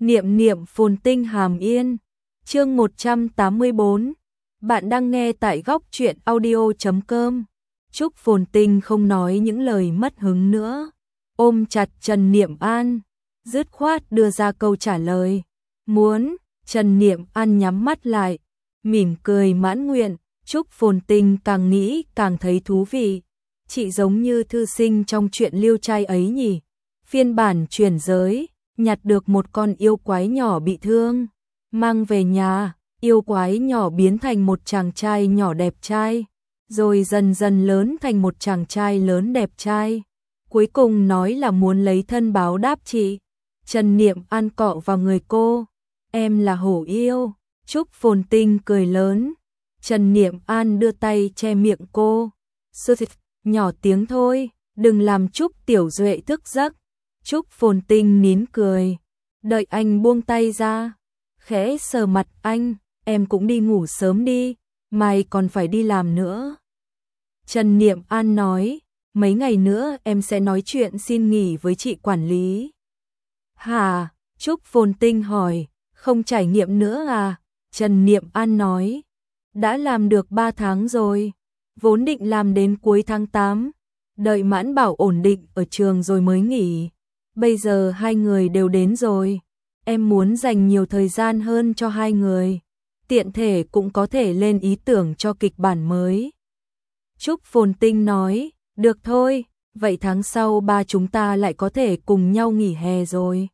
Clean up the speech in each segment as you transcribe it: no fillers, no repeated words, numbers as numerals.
Niệm niệm phồn tinh hàm yên. Chương 184. Bạn đang nghe tại góc truyện audio.com. Trúc Phồn Tinh không nói những lời mất hứng nữa, ôm chặt Trần Niệm An, dứt khoát đưa ra câu trả lời. Muốn. Trần Niệm An nhắm mắt lại, mỉm cười mãn nguyện. Trúc Phồn Tinh càng nghĩ càng thấy thú vị. Chị giống như thư sinh trong truyện liêu trai ấy nhỉ. Phiên bản chuyển giới, nhặt được một con yêu quái nhỏ bị thương, mang về nhà, yêu quái nhỏ biến thành một chàng trai nhỏ đẹp trai, rồi dần dần lớn thành một chàng trai lớn đẹp trai. Cuối cùng nói là muốn lấy thân báo đáp chị. Trần Niệm An cọ vào người cô. Em là hổ yêu. Trúc Phồn Tinh cười lớn. Trần Niệm An đưa tay che miệng cô. Nhỏ tiếng thôi, đừng làm Trúc Tiểu Duệ thức giấc. Trúc Phồn Tinh nín cười, đợi anh buông tay ra, khẽ sờ mặt anh, em cũng đi ngủ sớm đi, mai còn phải đi làm nữa. Trần Niệm An nói, mấy ngày nữa em sẽ nói chuyện xin nghỉ với chị quản lý. Hả? Trúc Phồn Tinh hỏi, không trải nghiệm nữa à? Trần Niệm An nói, đã làm được 3 tháng rồi, vốn định làm đến cuối tháng 8, đợi Mãn Bảo ổn định ở trường rồi mới nghỉ. Bây giờ hai người đều đến rồi, em muốn dành nhiều thời gian hơn cho hai người, tiện thể cũng có thể lên ý tưởng cho kịch bản mới. Trúc Phồn Tinh nói, được thôi, vậy tháng sau ba chúng ta lại có thể cùng nhau nghỉ hè rồi.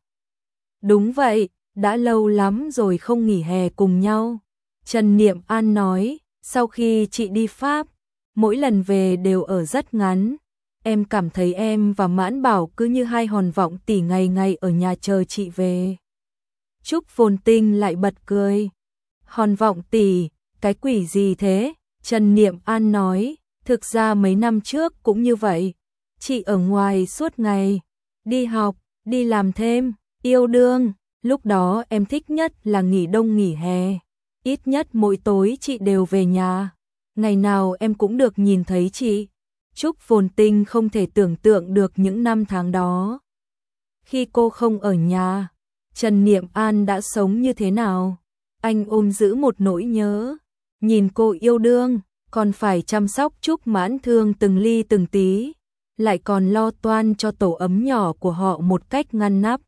Đúng vậy, đã lâu lắm rồi không nghỉ hè cùng nhau. Trần Niệm An nói, sau khi chị đi Pháp, mỗi lần về đều ở rất ngắn. Em cảm thấy em và Mãn Bảo cứ như hai hòn vọng tỉ ngày ngày ở nhà chờ chị về. Trúc Phồn Tinh lại bật cười. Hòn vọng tỉ, cái quỷ gì thế? Trần Niệm An nói, thực ra mấy năm trước cũng như vậy. Chị ở ngoài suốt ngày, đi học, đi làm thêm, yêu đương. Lúc đó em thích nhất là nghỉ đông nghỉ hè. Ít nhất mỗi tối chị đều về nhà. Ngày nào em cũng được nhìn thấy chị. Trúc Phồn Tinh không thể tưởng tượng được những năm tháng đó. Khi cô không ở nhà, Trần Niệm An đã sống như thế nào? Anh ôm giữ một nỗi nhớ. Nhìn cô yêu đương, còn phải chăm sóc Trúc Mãn Thương từng ly từng tí, lại còn lo toan cho tổ ấm nhỏ của họ một cách ngăn nắp.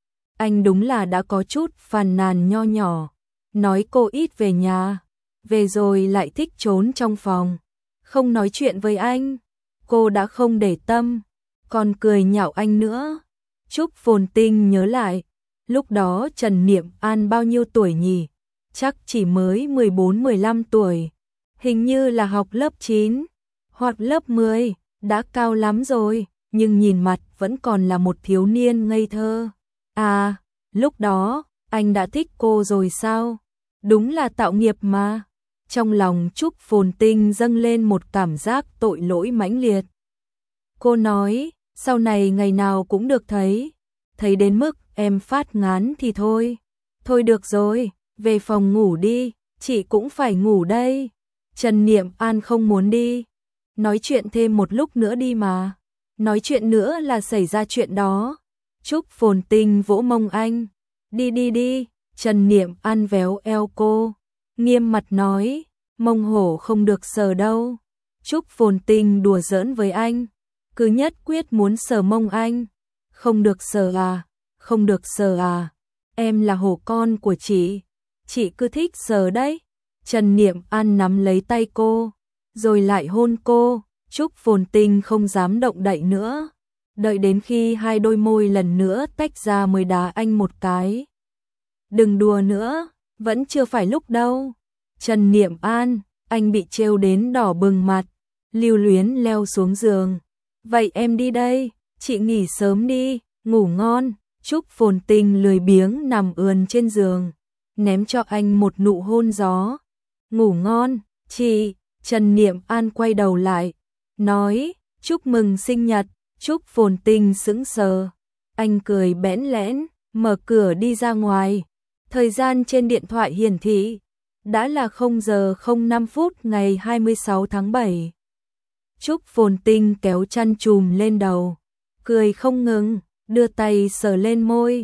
Anh đúng là đã có chút phàn nàn nho nhỏ, nói cô ít về nhà, về rồi lại thích trốn trong phòng, không nói chuyện với anh. Cô đã không để tâm, còn cười nhạo anh nữa. Trúc Phồn Tinh nhớ lại, lúc đó Trần Niệm An bao nhiêu tuổi nhỉ? Chắc chỉ mới 14-15 tuổi, hình như là học lớp 9 hoặc lớp 10, đã cao lắm rồi, nhưng nhìn mặt vẫn còn là một thiếu niên ngây thơ. À, lúc đó, anh đã thích cô rồi sao? Đúng là tạo nghiệp mà. Trong lòng Trúc Phồn Tinh dâng lên một cảm giác tội lỗi mãnh liệt. Cô nói, sau này ngày nào cũng được thấy đến mức em phát ngán thì thôi. Thôi được rồi, về phòng ngủ đi, chị cũng phải ngủ đây. Trần Niệm An không muốn đi. Nói chuyện thêm một lúc nữa đi mà. Nói chuyện nữa là xảy ra chuyện đó. Trúc Phồn Tinh vỗ mông anh. Đi đi đi. Trần Niệm An véo eo cô, nghiêm mặt nói, mông hổ không được sờ đâu. Trúc Phồn Tinh đùa giỡn với anh, cứ nhất quyết muốn sờ mông anh. Không được sờ à, không được sờ à, em là hổ con của chị cứ thích sờ đấy. Trần Niệm An nắm lấy tay cô, rồi lại hôn cô. Trúc Phồn Tinh không dám động đậy nữa, đợi đến khi hai đôi môi lần nữa tách ra mới đá anh một cái. Đừng đùa nữa, vẫn chưa phải lúc đâu. Trần Niệm An, anh bị trêu đến đỏ bừng mặt, lưu luyến leo xuống giường. Vậy em đi đây, chị nghỉ sớm đi, ngủ ngon. Trúc Phồn Tinh lười biếng nằm ườn trên giường, ném cho anh một nụ hôn gió. Ngủ ngon, chị. Trần Niệm An quay đầu lại, nói, chúc mừng sinh nhật. Trúc Phồn Tinh sững sờ. Anh cười bẽn lẽn, mở cửa đi ra ngoài. Thời gian trên điện thoại hiển thị đã là 0 giờ 05 phút ngày 26 tháng 7. Trúc Phồn Tinh kéo chăn trùm lên đầu, cười không ngừng, đưa tay sờ lên môi.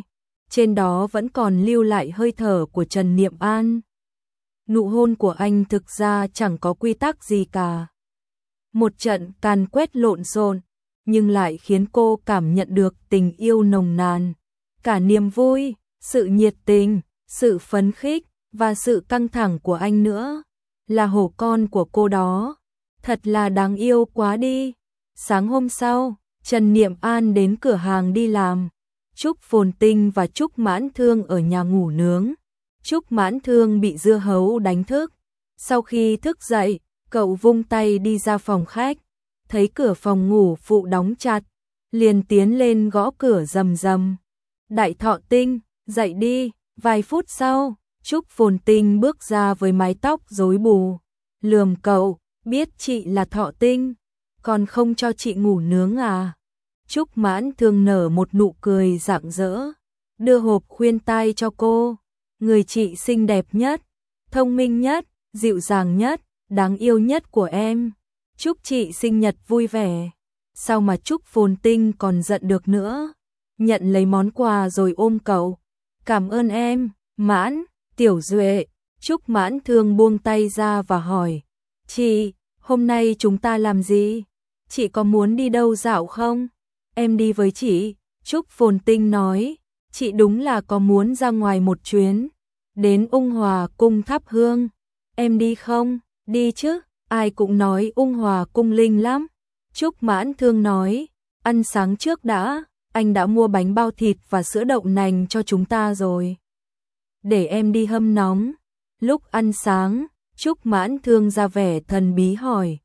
trên đó vẫn còn lưu lại hơi thở của Trần Niệm An. Nụ hôn của anh thực ra chẳng có quy tắc gì cả. Một trận càn quét lộn xộn, nhưng lại khiến cô cảm nhận được tình yêu nồng nàn, cả niềm vui, sự nhiệt tình, sự phấn khích và sự căng thẳng của anh nữa. Là hổ con của cô đó, thật là đáng yêu quá đi. Sáng hôm sau, Trần Niệm An đến cửa hàng đi làm. Trúc Phồn Tinh và Trúc Mãn Thương ở nhà ngủ nướng. Trúc Mãn Thương bị dưa hấu đánh thức. Sau khi thức dậy, cậu vung tay đi ra phòng khách, thấy cửa phòng ngủ phụ đóng chặt, liền tiến lên gõ cửa rầm rầm. Đại Thọ Tinh, dậy đi. Vài phút sau, Trúc Phồn Tinh bước ra với mái tóc rối bù, lườm cậu, biết chị là Thọ Tinh, còn không cho chị ngủ nướng à? Trúc Mãn Thương nở một nụ cười rạng rỡ, đưa hộp khuyên tai cho cô. Người chị xinh đẹp nhất, thông minh nhất, dịu dàng nhất, đáng yêu nhất của em. Chúc chị sinh nhật vui vẻ. Sao mà Trúc Phồn Tinh còn giận được nữa? Nhận lấy món quà rồi ôm cậu. Cảm ơn em, Mãn, Tiểu Duệ. Trúc Mãn Thương buông tay ra và hỏi, chị, hôm nay chúng ta làm gì? Chị có muốn đi đâu dạo không? Em đi với chị. Trúc Phồn Tinh nói, chị đúng là có muốn ra ngoài một chuyến, đến Ung Hòa cung thắp hương. Em đi không? Đi chứ, ai cũng nói Ung Hòa cung linh lắm. Trúc Mãn Thương nói, ăn sáng trước đã, anh đã mua bánh bao thịt và sữa đậu nành cho chúng ta rồi. Để em đi hâm nóng. Lúc ăn sáng, Trúc Mãn Thương ra vẻ thần bí hỏi,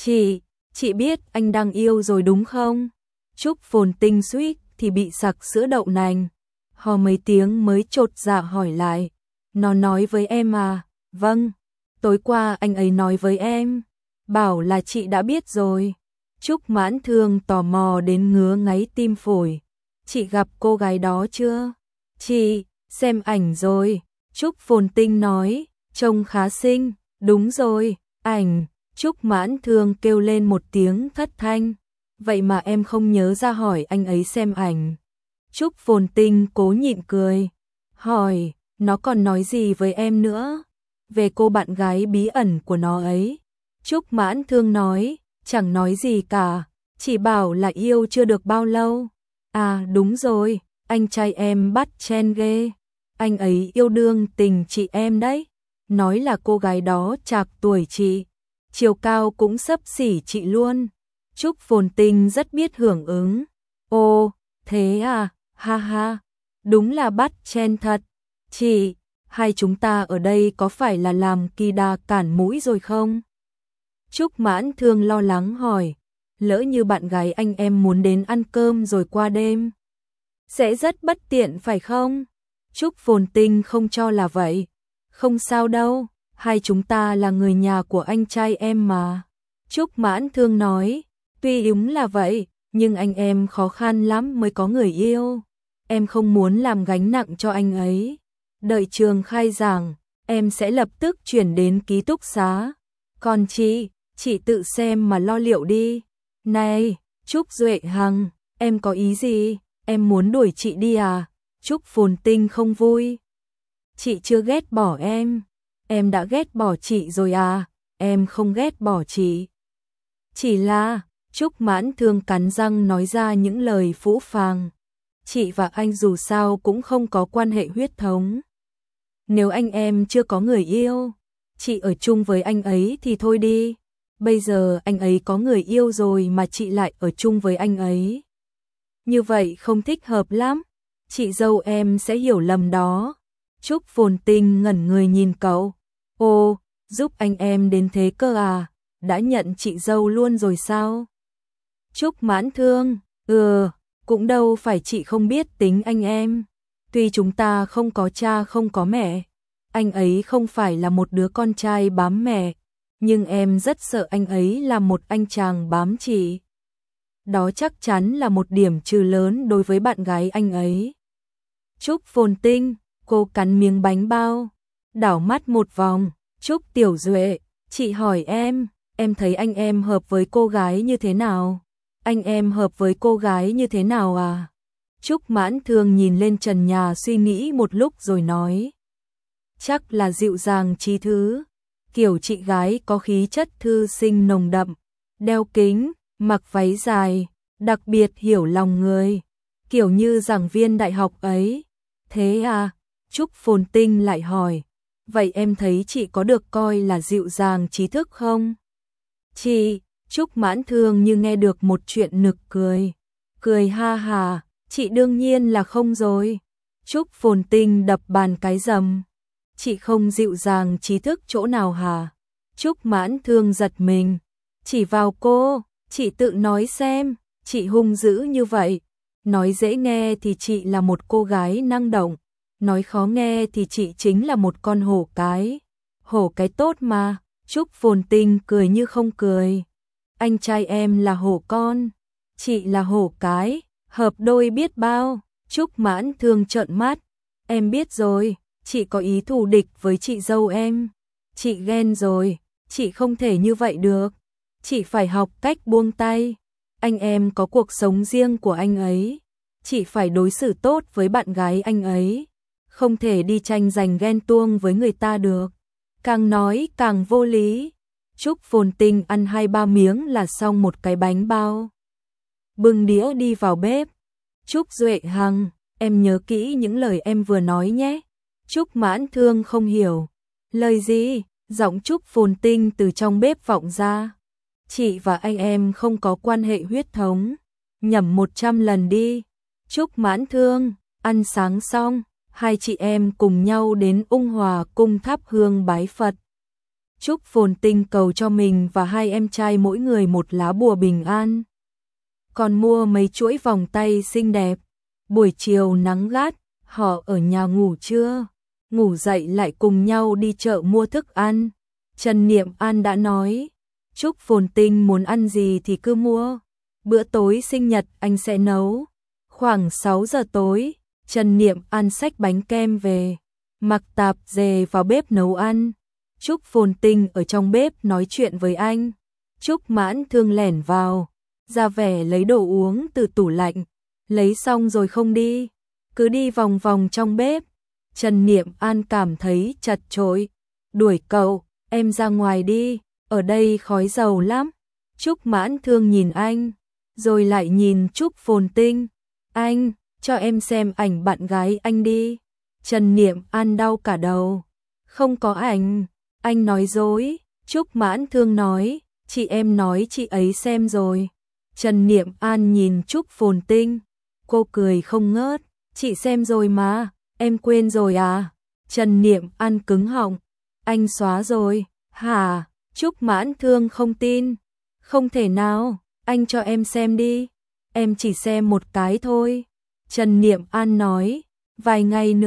chị biết anh đang yêu rồi đúng không? Trúc Phồn Tinh suýt thì bị sặc sữa đậu nành, hò mấy tiếng mới chột dạ hỏi lại, nó nói với em à? Vâng, tối qua anh ấy nói với em, bảo là chị đã biết rồi. Trúc Mãn Thương tò mò đến ngứa ngáy tim phổi, chị gặp cô gái đó chưa? Chị, xem ảnh rồi. Trúc Phồn Tinh nói, trông khá xinh. Đúng rồi, ảnh. Trúc Mãn Thương kêu lên một tiếng thất thanh, vậy mà em không nhớ ra hỏi anh ấy xem ảnh. Trúc Phồn Tinh cố nhịn cười, hỏi, nó còn nói gì với em nữa? Về cô bạn gái bí ẩn của nó ấy. Trúc Mãn Thương nói, chẳng nói gì cả, chỉ bảo là yêu chưa được bao lâu. À đúng rồi, anh trai em bắt chen ghê, anh ấy yêu đương tình chị em đấy, nói là cô gái đó trạc tuổi chị, chiều cao cũng xấp xỉ chị luôn. Trúc Phồn Tinh rất biết hưởng ứng. Ồ, thế à, ha ha, đúng là bắt chen thật. Chị, hai chúng ta ở đây có phải là làm kỳ đà cản mũi rồi không? Trúc Mãn Thương lo lắng hỏi, lỡ như bạn gái anh em muốn đến ăn cơm rồi qua đêm, sẽ rất bất tiện phải không? Trúc Phồn Tinh không cho là vậy. Không sao đâu, hai chúng ta là người nhà của anh trai em mà. Trúc Mãn Thương nói, tuy đúng là vậy, nhưng anh em khó khăn lắm mới có người yêu. Em không muốn làm gánh nặng cho anh ấy. Đợi trường khai giảng, em sẽ lập tức chuyển đến ký túc xá. Còn chị tự xem mà lo liệu đi. Này, Trúc Duệ Hằng, em có ý gì? Em muốn đuổi chị đi à? Trúc Phồn Tinh không vui. Chị chưa ghét bỏ em đã ghét bỏ chị rồi à? Em không ghét bỏ chị. Chỉ là, Trúc Mãn Thương cắn răng nói ra những lời phũ phàng. Chị và anh dù sao cũng không có quan hệ huyết thống. Nếu anh em chưa có người yêu, chị ở chung với anh ấy thì thôi đi. Bây giờ anh ấy có người yêu rồi mà chị lại ở chung với anh ấy. Như vậy không thích hợp lắm. Chị dâu em sẽ hiểu lầm đó. Trúc Phồn Tinh ngẩn người nhìn cậu. Ồ, giúp anh em đến thế cơ à? Đã nhận chị dâu luôn rồi sao? Trúc Mãn Thương, cũng đâu phải chị không biết tính anh em. Tuy chúng ta không có cha không có mẹ, anh ấy không phải là một đứa con trai bám mẹ, nhưng em rất sợ anh ấy là một anh chàng bám chị. Đó chắc chắn là một điểm trừ lớn đối với bạn gái anh ấy. Trúc Phồn Tinh, cô cắn miếng bánh bao, đảo mắt một vòng. Trúc Tiểu Duệ, chị hỏi em thấy anh em hợp với cô gái như thế nào? Anh em hợp với cô gái như thế nào à? Trúc Mãn Thương nhìn lên trần nhà suy nghĩ một lúc rồi nói. Chắc là dịu dàng trí thứ, kiểu chị gái có khí chất thư sinh nồng đậm, đeo kính, mặc váy dài, đặc biệt hiểu lòng người, kiểu như giảng viên đại học ấy. Thế à? Trúc Phồn Tinh lại hỏi. Vậy em thấy chị có được coi là dịu dàng trí thức không? Chị, Trúc Mãn Thương như nghe được một chuyện nực cười. Cười ha hà, chị đương nhiên là không rồi. Trúc Phồn Tinh đập bàn cái rầm. Chị không dịu dàng trí thức chỗ nào hả? Trúc Mãn Thương giật mình. Chỉ vào cô, chị tự nói xem, chị hung dữ như vậy. Nói dễ nghe thì chị là một cô gái năng động, nói khó nghe thì chị chính là một con hổ cái. Hổ cái tốt mà, Trúc Phồn Tinh cười như không cười. Anh trai em là hổ con, chị là hổ cái, hợp đôi biết bao. Trúc Mãn Thương trợn mắt. Em biết rồi, chị có ý thù địch với chị dâu em. Chị ghen rồi, chị không thể như vậy được. Chị phải học cách buông tay. Anh em có cuộc sống riêng của anh ấy. Chị phải đối xử tốt với bạn gái anh ấy. Không thể đi tranh giành ghen tuông với người ta được. Càng nói càng vô lý. Trúc Phồn Tinh ăn 2-3 miếng là xong một cái bánh bao. Bưng đĩa đi vào bếp. Trúc Duệ Hằng, em nhớ kỹ những lời em vừa nói nhé. Trúc Mãn Thương không hiểu. Lời gì? Giọng Trúc Phồn Tinh từ trong bếp vọng ra. Chị và anh em không có quan hệ huyết thống. Nhẩm 100 lần đi. Trúc Mãn Thương, ăn sáng xong, hai chị em cùng nhau đến Ung Hòa cung thắp hương bái Phật. Trúc Phồn Tinh cầu cho mình và hai em trai mỗi người một lá bùa bình an. Còn mua mấy chuỗi vòng tay xinh đẹp. Buổi chiều nắng gắt, họ ở nhà ngủ trưa. Ngủ dậy lại cùng nhau đi chợ mua thức ăn. Trần Niệm An đã nói, Trúc Phồn Tinh muốn ăn gì thì cứ mua. Bữa tối sinh nhật anh sẽ nấu. Khoảng 6 giờ tối, Trần Niệm An xách bánh kem về. Mặc tạp dề vào bếp nấu ăn. Trúc Phồn Tinh ở trong bếp nói chuyện với anh. Trúc Mãn Thương lẻn vào, ra vẻ lấy đồ uống từ tủ lạnh. Lấy xong rồi không đi, cứ đi vòng vòng trong bếp. Trần Niệm An cảm thấy chật chội. Đuổi cậu, em ra ngoài đi, ở đây khói dầu lắm. Trúc Mãn Thương nhìn anh, rồi lại nhìn Trúc Phồn Tinh. Anh, cho em xem ảnh bạn gái anh đi. Trần Niệm An đau cả đầu. Không có ảnh, anh nói dối. Trúc Mãn Thương nói, chị em nói chị ấy xem rồi. Trần Niệm An nhìn Trúc Phồn Tinh. Cô cười không ngớt, chị xem rồi mà, em quên rồi à? Trần Niệm An cứng họng. Anh xóa rồi, hả? Trúc Mãn Thương không tin. Không thể nào, anh cho em xem đi. Em chỉ xem một cái thôi. Trần Niệm An nói, vài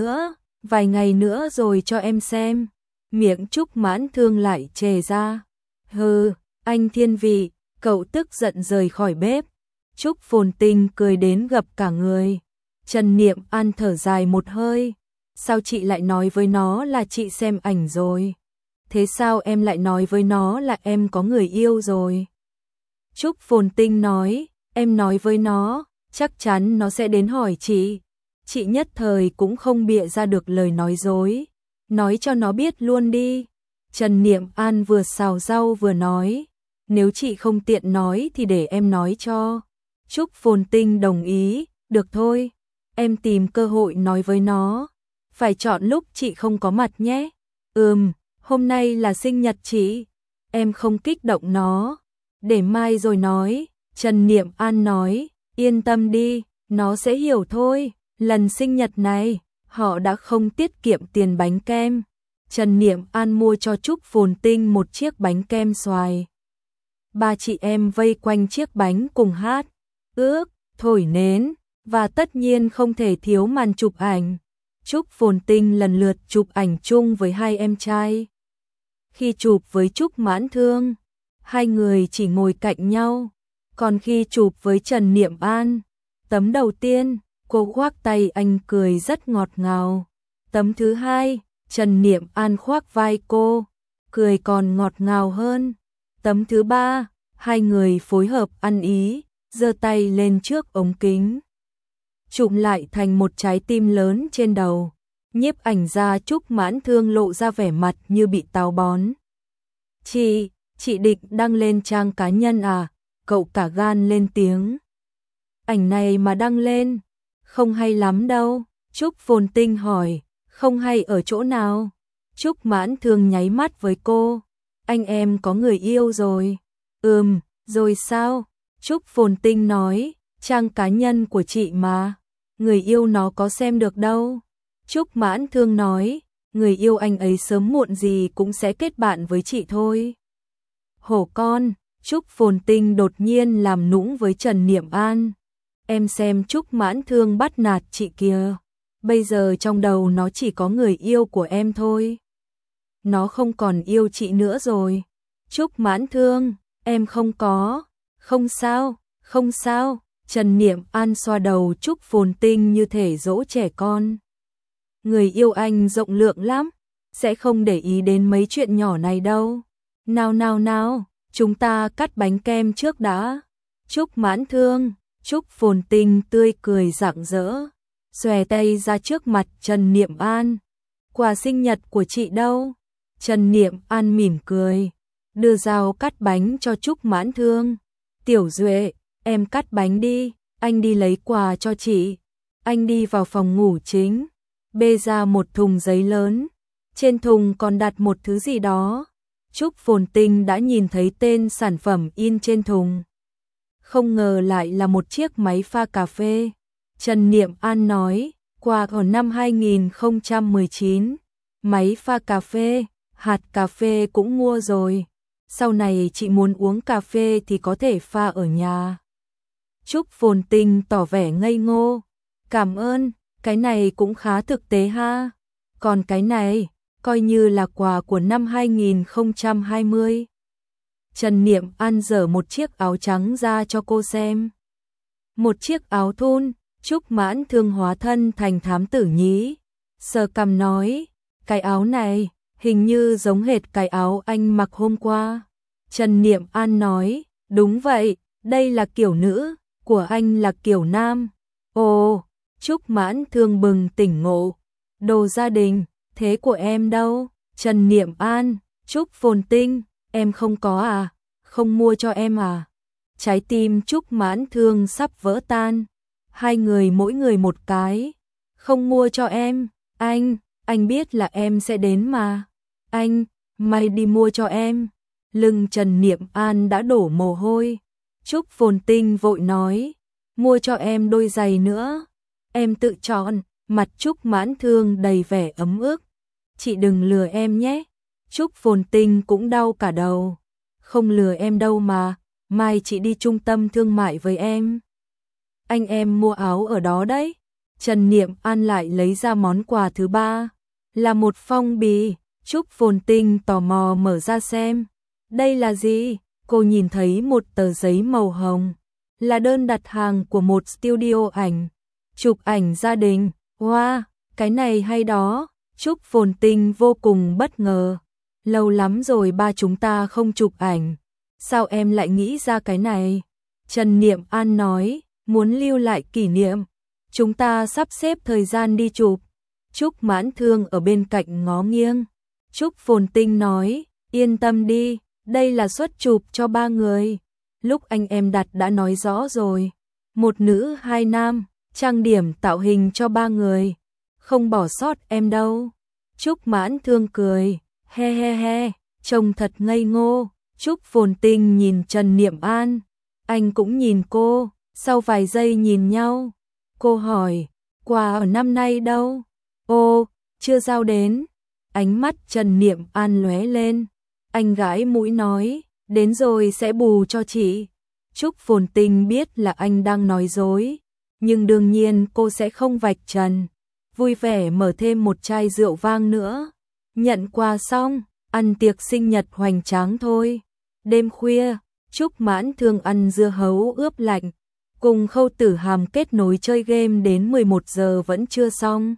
ngày nữa rồi cho em xem. Miệng Trúc Mãn Thương lại trề ra. Hừ, anh thiên vị, cậu tức giận rời khỏi bếp. Trúc Phồn Tinh cười đến gập cả người. Trần Niệm An thở dài một hơi. Sao chị lại nói với nó là chị xem ảnh rồi? Thế sao em lại nói với nó là em có người yêu rồi? Trúc Phồn Tinh nói, em nói với nó, chắc chắn nó sẽ đến hỏi chị. Chị nhất thời cũng không bịa ra được lời nói dối. Nói cho nó biết luôn đi. Trần Niệm An vừa xào rau vừa nói, nếu chị không tiện nói thì để em nói cho. Trúc Phồn Tinh đồng ý, được thôi, em tìm cơ hội nói với nó. Phải chọn lúc chị không có mặt nhé. Hôm nay là sinh nhật chị, em không kích động nó. Để mai rồi nói. Trần Niệm An nói, yên tâm đi, nó sẽ hiểu thôi. Lần sinh nhật này, họ đã không tiết kiệm tiền bánh kem. Trần Niệm An mua cho Trúc Phồn Tinh một chiếc bánh kem xoài. Ba chị em vây quanh chiếc bánh cùng hát, ước, thổi nến, và tất nhiên không thể thiếu màn chụp ảnh. Trúc Phồn Tinh lần lượt chụp ảnh chung với hai em trai. Khi chụp với Trúc Mãn Thương, hai người chỉ ngồi cạnh nhau. Còn khi chụp với Trần Niệm An, tấm đầu tiên, cô khoác tay anh cười rất ngọt ngào. Tấm thứ hai, Trần Niệm An khoác vai cô, cười còn ngọt ngào hơn. Tấm thứ ba, hai người phối hợp ăn ý, giơ tay lên trước ống kính. chụp lại thành một trái tim lớn trên đầu. Nhiếp ảnh gia Trúc Mãn Thương lộ ra vẻ mặt như bị táo bón. Chị định đăng lên trang cá nhân à? Cậu cả gan lên tiếng. Ảnh này mà đăng lên, không hay lắm đâu. Trúc Phồn Tinh hỏi, không hay ở chỗ nào? Trúc Mãn Thương nháy mắt với cô. Anh em có người yêu rồi. Rồi sao? Trúc Phồn Tinh nói, trang cá nhân của chị mà. Người yêu nó có xem được đâu. Trúc Mãn Thương nói, người yêu anh ấy sớm muộn gì cũng sẽ kết bạn với chị thôi. Hổ con, Trúc Phồn Tinh đột nhiên làm nũng với Trần Niệm An. Em xem Trúc Mãn Thương bắt nạt chị kìa. Bây giờ trong đầu nó chỉ có người yêu của em thôi. Nó không còn yêu chị nữa rồi. Trúc Mãn Thương, em không có. Không sao. Trần Niệm An xoa đầu Trúc Phồn Tinh như thể dỗ trẻ con. Người yêu anh rộng lượng lắm, sẽ không để ý đến mấy chuyện nhỏ này đâu. Nào, chúng ta cắt bánh kem trước đã. Trúc Mãn Thương, Trúc Phồn Tinh tươi cười rạng rỡ, xòe tay ra trước mặt Trần Niệm An. Quà sinh nhật của chị đâu? Trần Niệm An mỉm cười, đưa dao cắt bánh cho Trúc Mãn Thương. Tiểu Duệ, em cắt bánh đi, anh đi lấy quà cho chị. Anh đi vào phòng ngủ chính, bê ra một thùng giấy lớn, trên thùng còn đặt một thứ gì đó. Trúc Phồn Tinh đã nhìn thấy tên sản phẩm in trên thùng. Không ngờ lại là một chiếc máy pha cà phê. Trần Niệm An nói, quà ở năm 2019, máy pha cà phê, hạt cà phê cũng mua rồi. Sau này chị muốn uống cà phê thì có thể pha ở nhà. Trúc Phồn Tinh tỏ vẻ ngây ngô. Cảm ơn, cái này cũng khá thực tế ha. Còn cái này, coi như là quà của năm 2020. Trần Niệm An giở một chiếc áo trắng ra cho cô xem. Một chiếc áo thun, Trúc Mãn Thương hóa thân thành thám tử nhí. Sờ cằm nói, cái áo này, hình như giống hệt cái áo anh mặc hôm qua. Trần Niệm An nói, đúng vậy, đây là kiểu nữ, của anh là kiểu nam. Ồ, Trúc Mãn Thương bừng tỉnh ngộ. Đồ gia đình, thế của em đâu? Trần Niệm An, Trúc Phồn Tinh, em không có à? Không mua cho em à? Trái tim Trúc Mãn Thương sắp vỡ tan. Hai người mỗi người một cái. Không mua cho em, anh biết là em sẽ đến mà. Mày đi mua cho em. Lưng Trần Niệm An đã đổ mồ hôi. Trúc Phồn Tinh vội nói, mua cho em đôi giày nữa. Em tự chọn. Mặt Trúc Mãn Thương đầy vẻ ấm ức. Chị đừng lừa em nhé. Trúc Phồn Tinh cũng đau cả đầu. Không lừa em đâu mà, mai chị đi trung tâm thương mại với em. Anh em mua áo ở đó đấy. Trần Niệm An lại lấy ra món quà thứ ba, là một phong bì. Trúc Phồn Tinh tò mò mở ra xem. Đây là gì? Cô nhìn thấy một tờ giấy màu hồng, là đơn đặt hàng của một studio ảnh, chụp ảnh gia đình. Wow, cái này hay đó. Trúc Phồn Tinh vô cùng bất ngờ. Lâu lắm rồi ba chúng ta không chụp ảnh. Sao em lại nghĩ ra cái này? Trần Niệm An nói, muốn lưu lại kỷ niệm. Chúng ta sắp xếp thời gian đi chụp. Trúc Mãn Thương ở bên cạnh ngó nghiêng. Trúc Phồn Tinh nói, yên tâm đi, đây là suất chụp cho 3 người. Lúc anh em đặt đã nói rõ rồi. 1 nữ 2 nam, trang điểm tạo hình cho 3 người. Không bỏ sót em đâu. Trúc Mãn Thương cười, he, trông thật ngây ngô. Trúc Phồn Tinh nhìn Trần Niệm An, anh cũng nhìn cô, sau vài giây nhìn nhau. Cô hỏi, quà ở năm nay đâu? Ô, chưa giao đến. Ánh mắt Trần Niệm An lóe lên. Anh gãi mũi nói, đến rồi sẽ bù cho chị. Trúc Phồn Tinh biết là anh đang nói dối, nhưng đương nhiên cô sẽ không vạch trần. Vui vẻ mở thêm một chai rượu vang nữa. Nhận quà xong, ăn tiệc sinh nhật hoành tráng thôi. Đêm khuya, Trúc Mãn Thương ăn dưa hấu ướp lạnh, cùng Khâu Tử Hàm kết nối chơi game đến 11 giờ vẫn chưa xong.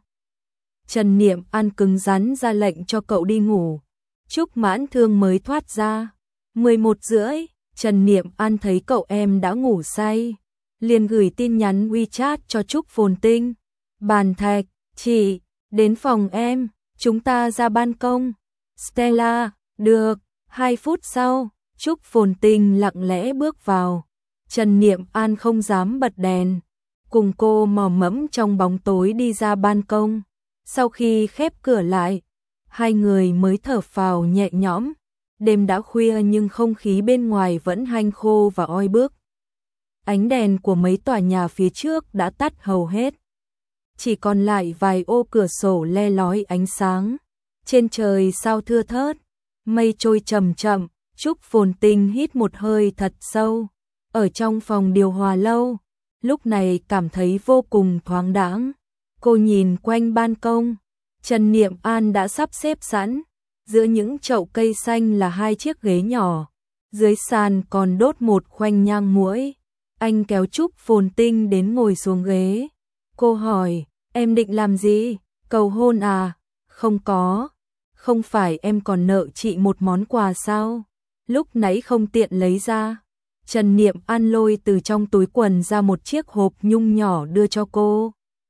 Trần Niệm An cứng rắn ra lệnh cho cậu đi ngủ. Trúc Mãn Thương mới thoát ra. 11 rưỡi, Trần Niệm An thấy cậu em đã ngủ say. liền gửi tin nhắn WeChat cho Trúc Phồn Tinh. Bàn Thạch, chị, đến phòng em, chúng ta ra ban công. Stella, được. 2 phút sau, Trúc Phồn Tinh lặng lẽ bước vào. Trần Niệm An không dám bật đèn, cùng cô mò mẫm trong bóng tối đi ra ban công. Sau khi khép cửa lại, hai người mới thở phào nhẹ nhõm. Đêm đã khuya nhưng không khí bên ngoài vẫn hanh khô và oi bức. Ánh đèn của mấy tòa nhà phía trước đã tắt hầu hết. Chỉ còn lại vài ô cửa sổ le lói ánh sáng. Trên trời sao thưa thớt, mây trôi chậm chậm. Trúc Phồn Tinh hít một hơi thật sâu. Ở trong phòng điều hòa lâu, lúc này cảm thấy vô cùng thoáng đãng. Cô nhìn quanh ban công, Trần Niệm An đã sắp xếp sẵn. Giữa những chậu cây xanh là 2 chiếc ghế nhỏ, dưới sàn còn đốt một khoanh nhang muỗi. Anh kéo Trúc Phồn Tinh đến ngồi xuống ghế. Cô hỏi, em định làm gì? Cầu hôn à? Không có. Không phải em còn nợ chị một món quà sao? Lúc nãy không tiện lấy ra. Trần Niệm An lôi từ trong túi quần ra một chiếc hộp nhung nhỏ đưa cho cô.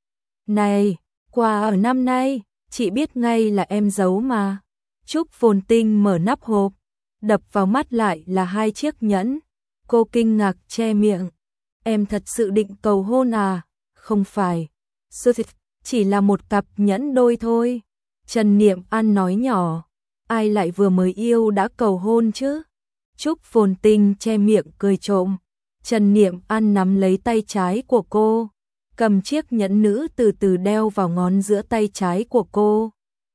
Này, quà ở năm nay, chị biết ngay là em giấu mà. Trúc Phồn Tinh mở nắp hộp, đập vào mắt lại là 2 chiếc nhẫn. Cô kinh ngạc che miệng. Em thật sự định cầu hôn à? Không phải. Chỉ là một cặp nhẫn đôi thôi. Trần Niệm An nói nhỏ. Ai lại vừa mới yêu đã cầu hôn chứ? Trúc Phồn Tinh che miệng cười trộm. Trần Niệm An nắm lấy tay trái của cô, cầm chiếc nhẫn nữ từ từ đeo vào ngón giữa tay trái của cô.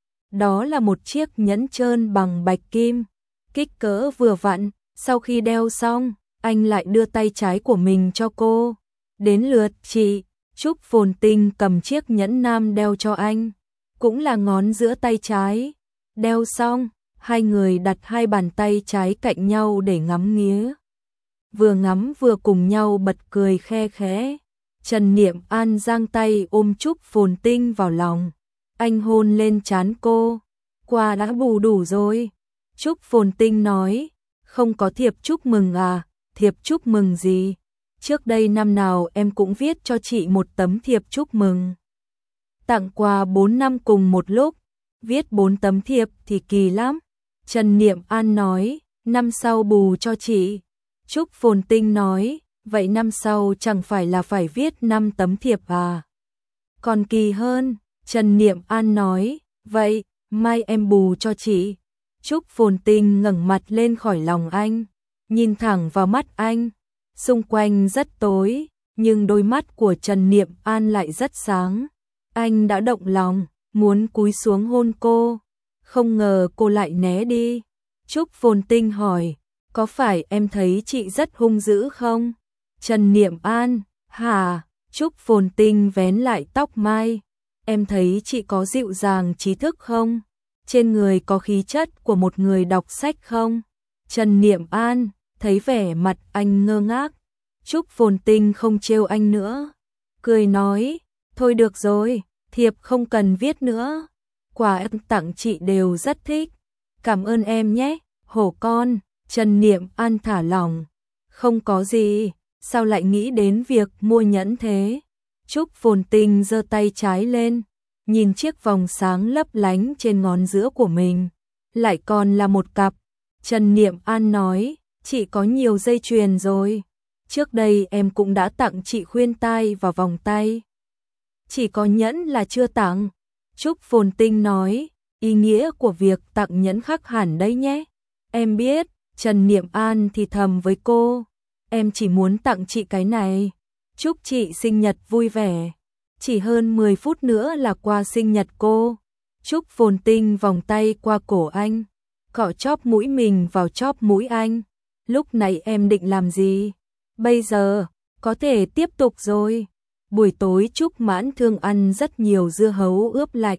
Đó là một chiếc nhẫn trơn bằng bạch kim, kích cỡ vừa vặn. Sau khi đeo xong, anh lại đưa tay trái của mình cho cô. Đến lượt chị. Trúc Phồn Tinh cầm chiếc nhẫn nam đeo cho anh, cũng là ngón giữa tay trái. Đeo xong, hai người đặt 2 bàn tay trái cạnh nhau để ngắm nghía. Vừa ngắm vừa cùng nhau bật cười khe khẽ. Trần Niệm An giang tay ôm Trúc Phồn Tinh vào lòng. Anh hôn lên trán cô. Quà đã bù đủ rồi. Trúc Phồn Tinh nói. Không có thiệp chúc mừng à? Thiệp chúc mừng gì? Trước đây năm nào em cũng viết cho chị một tấm thiệp chúc mừng. Tặng quà 4 năm cùng một lúc, viết 4 tấm thiệp thì kỳ lắm. Trần Niệm An nói, năm sau bù cho chị. Trúc Phồn Tinh nói, vậy năm sau chẳng phải là phải viết 5 tấm thiệp à? Còn kỳ hơn. Trần Niệm An nói, vậy mai em bù cho chị. Trúc Phồn Tinh ngẩng mặt lên khỏi lòng anh, nhìn thẳng vào mắt anh. Xung quanh rất tối, nhưng đôi mắt của Trần Niệm An lại rất sáng. Anh đã động lòng, muốn cúi xuống hôn cô. Không ngờ cô lại né đi. Trúc Phồn Tinh hỏi, có phải em thấy chị rất hung dữ không? Trần Niệm An, hả? Trúc Phồn Tinh vén lại tóc mai. Em thấy chị có dịu dàng trí thức không? Trên người có khí chất của một người đọc sách không? Trần Niệm An, thấy vẻ mặt anh ngơ ngác. Trúc Phồn Tinh không trêu anh nữa, cười nói, thôi được rồi, thiệp không cần viết nữa. Quà em tặng chị đều rất thích. Cảm ơn em nhé, hổ con. Trần Niệm An thả lỏng. Không có gì, sao lại nghĩ đến việc mua nhẫn thế? Trúc Phồn Tinh giơ tay trái lên, nhìn chiếc vòng sáng lấp lánh trên ngón giữa của mình. Lại còn là một cặp. Trần Niệm An nói, chị có nhiều dây chuyền rồi. Trước đây em cũng đã tặng chị khuyên tai và vòng tay. Chỉ có nhẫn là chưa tặng. Trúc Phồn Tinh nói, ý nghĩa của việc tặng nhẫn khác hẳn đấy nhé. Em biết. Trần Niệm An thì thầm với cô, em chỉ muốn tặng chị cái này. Chúc chị sinh nhật vui vẻ. Chỉ hơn 10 phút nữa là qua sinh nhật cô. Trúc Phồn Tinh vòng tay qua cổ anh, cọ chóp mũi mình vào chóp mũi anh. Lúc này em định làm gì? Bây giờ, có thể tiếp tục rồi. Buổi tối Trúc Mãn Thương ăn rất nhiều dưa hấu ướp lạnh.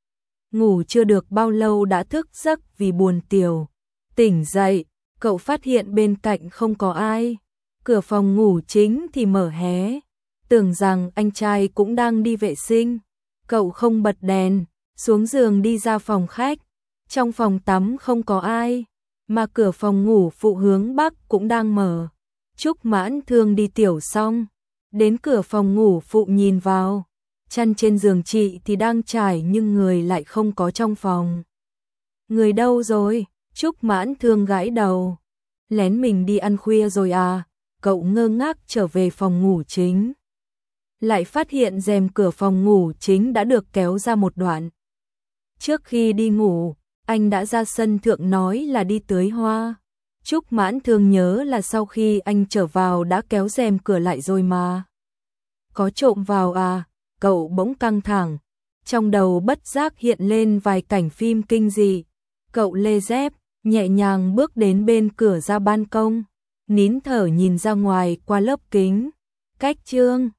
Ngủ chưa được bao lâu đã thức giấc vì buồn tiểu. Tỉnh dậy, cậu phát hiện bên cạnh không có ai. Cửa phòng ngủ chính thì mở hé. Tưởng rằng anh trai cũng đang đi vệ sinh. Cậu không bật đèn, xuống giường đi ra phòng khách. Trong phòng tắm không có ai, mà cửa phòng ngủ phụ hướng bắc cũng đang mở. Trúc Mãn Thương đi tiểu xong, Đến cửa phòng ngủ phụ nhìn vào, chăn trên giường chị thì đang trải nhưng người lại không có trong phòng. Người đâu rồi? Trúc Mãn Thương gãi đầu. Lén mình đi ăn khuya rồi à? Cậu ngơ ngác trở về phòng ngủ chính. Lại phát hiện rèm cửa phòng ngủ chính đã được kéo ra một đoạn. Trước khi đi ngủ, anh đã ra sân thượng nói là đi tưới hoa. Trúc Mãn Thương nhớ là sau khi anh trở vào đã kéo rèm cửa lại rồi mà. Có trộm vào à? Cậu bỗng căng thẳng. Trong đầu bất giác hiện lên vài cảnh phim kinh dị. Cậu lê dép, nhẹ nhàng bước đến bên cửa ra ban công, nín thở nhìn ra ngoài qua lớp kính. Cách trương